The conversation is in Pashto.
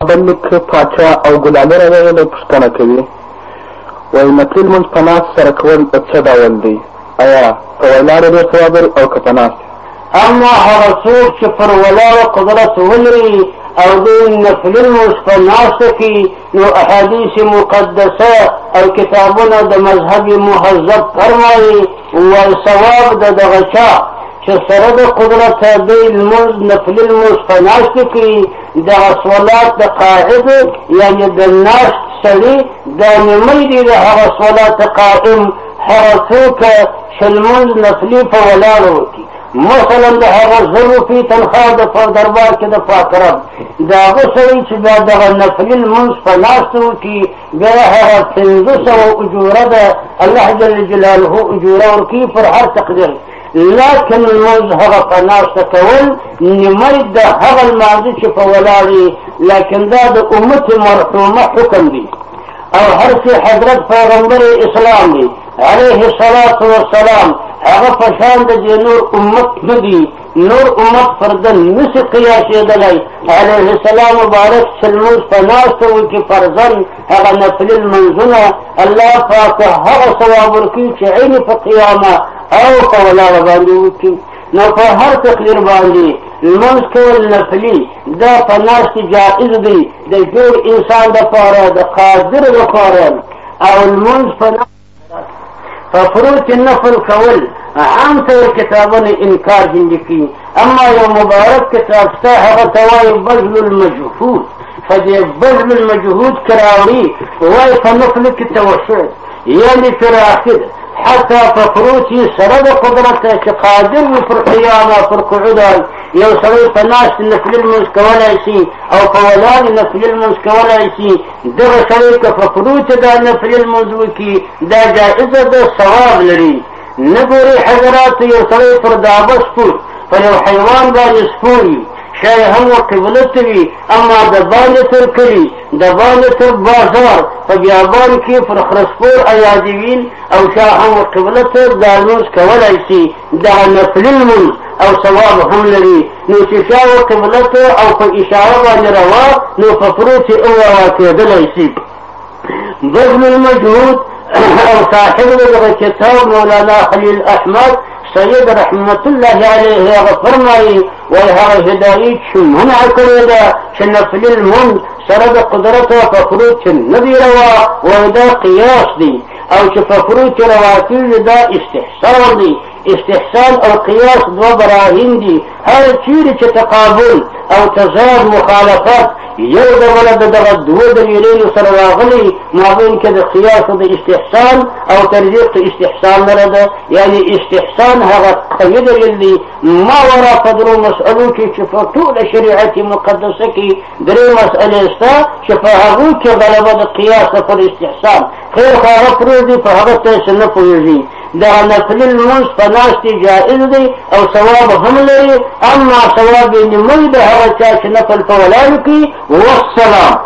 بل لیک پاچا او ګلالي راغلی پوښتنه کوي، وایي نفلي لمونځ په ناست سره کول څه ډول دی؟ آیا په ولاړه ډېر ثواب لري او که په ناست؟ اما هغه څوک چې پر ولاړه قدرت ولري او دوی نفلي لمونځ په ناسته کې، نو احادیث مقدسه او کتابونه د مذهب مهذب فرمایي وایي ثواب د دغه چا چې سره د قدرت دوی لمونځ نفلي لمونځ په ناسته کې دغه صلات د قاعد یعنې د ناست سړي دا نیمۍ دي د هغه صلات قائم هغه څوک چې لمونځ نفلي په ولاړه وکړي، مثلا د هغه 1000 روپۍ تنخوا د په دربار کې د پاک رب د هغه سړي چې بیا دغه نفلي لمونځ په ناسته وکړي بیا هغه 500 اجوره ده الله جل جلاله اجوره ورکوي پر هر تقدیر، لکن لمونځ هغه په ناسته کول نیمۍ د هغه لمانځه چې په ولاړې، لکن دا د امت مرحومه حکم دی او هر څه حضرت پیغمبر اسلام دی علیه الصلاة والسلام هغه په شان د دې نور امت نه دی، نور امت فردن نشي قیاسېدلی. علیه السلام مبارک چې لمونځ په ناسته وکړي فرضاً هغه نفلي لمونځونه الله پاک هغه ثواب ورکوي چې عین په قیامه او په ولاړه باندې وکړي. نو په هر تقدیر باندې لمونځ کول نفلي دا په ناستې جائز دی د ټول انسان دپاره د قادر دپاره، او لمونځ په په فروض نفل کول عام طور کتابونه انکار جنډي کوي، اما یو مبارک کتاب شته هغه ته وایي بذل المجهود، په دې بذل المجهود کې راوړي وایي په نفلو کې توسع یعنې فراخي ده حتی په فروض سره د قدرت چې قادر وي پر قیام او پر قعود یو سړی په ناست نفلي لمونځ کولی شي او په ولاړ نفلي لمونځ کولی شي، دغه سړی که په فروض دا نفلي لمونځ وکړي دا جایزه ده ثواب لري. نه ګورئ حضرات یو سړی پر دابه سپور پر یو حیوان باندې سپور وي شاید هم قبله ته وي، اما د باندې تر کلي د باندې تر بازار په بیابان کې پر خرسپور ایادوین او شا هم قبله ته دا لمونځ کولی شي، دا نفلي لمونځ او ثواب هم لري. نو چې شا قبله ته او په اشاره باندې روا نو په فروض یې وواقعېدلی شي. بذل المجهود او صاحب دغه کتاب مولانا خلیل احمد سید رحمت الله علیه هغه فرمایي وایي هغه هدایي چې منع کړې ده چې نفلي لمونځ سره د قدرت په فروض چې نه دي روا وایي دا قیاس دی، او چې په فروض کې روا کېږي دا استحسان دی. استحسان او قیاس دوه براهین دي، هر چیرې چې تقابل او تضاد مخالفت یو د بله د دغه دوه دلیلونو سره راغلي مابین کې د قیاس او د استحسان او ترجیح د استحسان لره ده، یعنی استحسان هغه قوي دلیل دی ما ورا په درو مسئلو کې چې په ټوله شریعت مقدسه کې درې مسئلې شته چې په هغو کې غلبه د قیاس پر استحسان خیر خو هغه پرېږدي په هغه ته نه پوهېږي. دغه نفلي لمونځ په ناستې جائز دی او ثواب هم لري، اما ثواب یې نیمۍ د هغه چا چې نفل په ولاړو کې والسلام.